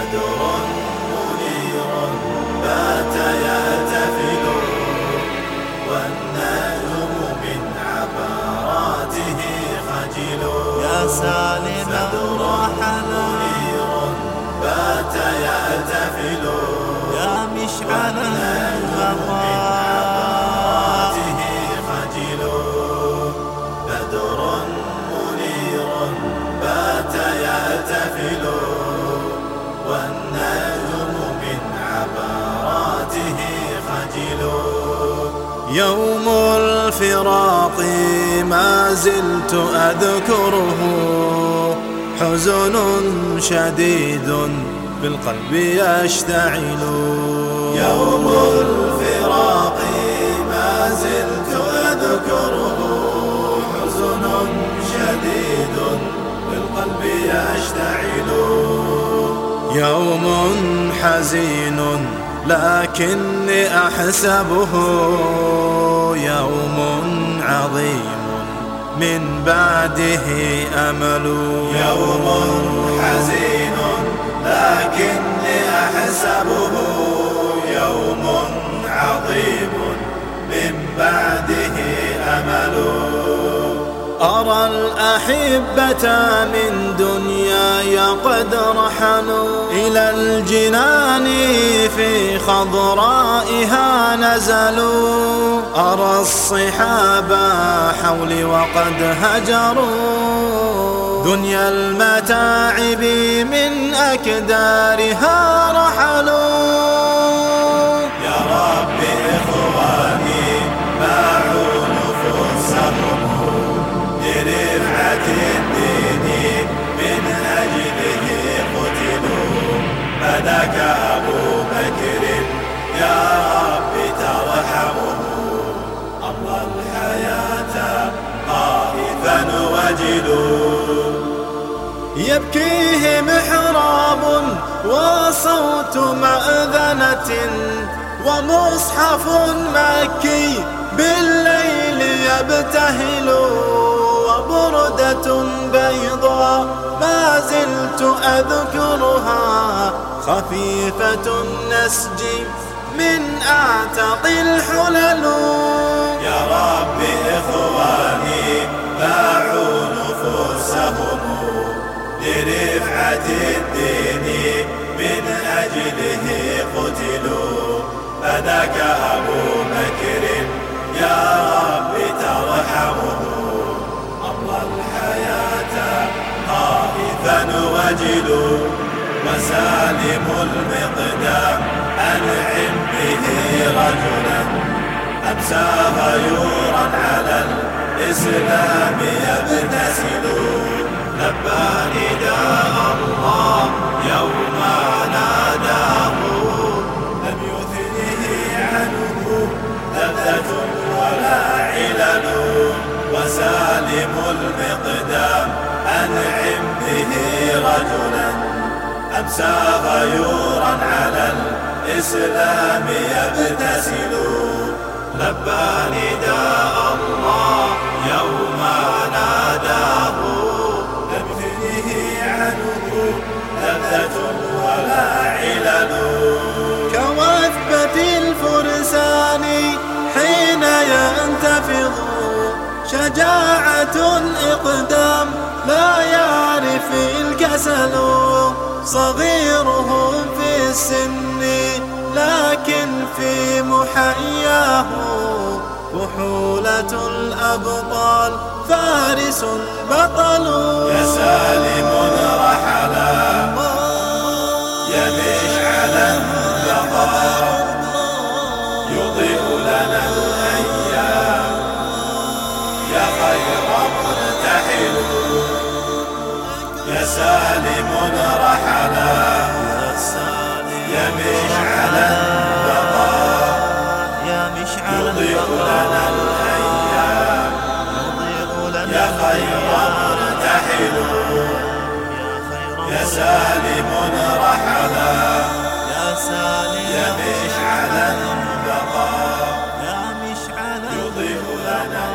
بدر منير بات يهتفل والنجم من عبراته خجل. يا سالما رحلا بات يهتفل يا مشعل البقاء خجل. بدر منير بات يهتفل والنجم من عبراته خجل. يوم الفراق ما زلت أذكره حزن شديد بالقلب يشتعل. يوم الفراق ما زلت أذكره حزن شديد بالقلب يشتعل. يوم حزين لكني أحسبه يوم عظيم من بعده أمل. يوم حزين لكني أحسبه يوم عظيم من بعده أمل. أرى الأحبة من دنياي قد رحلوا إلى الجنان في خضرائها نزلوا. أرى الصحاب حولي وقد هجروا دنيا المتاعب من أكدارها رحلوا. يا رب إخواني باعوا نفوسهم لرفعة الدين من أجله قتلوا. فذاك أبو بكر يا رب ترحمه أمضى الحياة خائفا وجلوا. يبكيه محراب وصوت مأذنة ومصحف مكي بالليل يبتهل وبردة بيضاء ما زلت أذكرها خفيفة النسج من أعتق الحلل. يا رب إخواني باعوا نفوسهم لرفعة الدين من أجله قتلوا. فذاك أبو بكر يا رب ترحمه أمضى الحياة خائفا وجلوا. وسالم المقدام أنعم به رجلا أمسى غيورا على الإسلام يبتسل. لبى نداء الله يوم ناداه لم يثنه عنه لذة ولا علل. وسالم المقدام أنعم به رجلا أمسى غيورا على الإسلام يبتسل. لبى نداء الله يوم ناداه لم يثنه عنه لذة ولا علل. كوثبة الفرسان حين ينتفض شجاعة إقدام لا يعرف الكسل. صغيرهم في السن لكن في محياه فحولة الأبطال فارس بطل. يا سالم رحلا يا مشعل البقاء يضيء لنا الأيام يا خير مرتحل. يا سالم رحلا يا مشعل البقاء يضيء لنا الأيام يا خير مرتحل. يا سالم رحلا يا مشعل البقاء يضيء لنا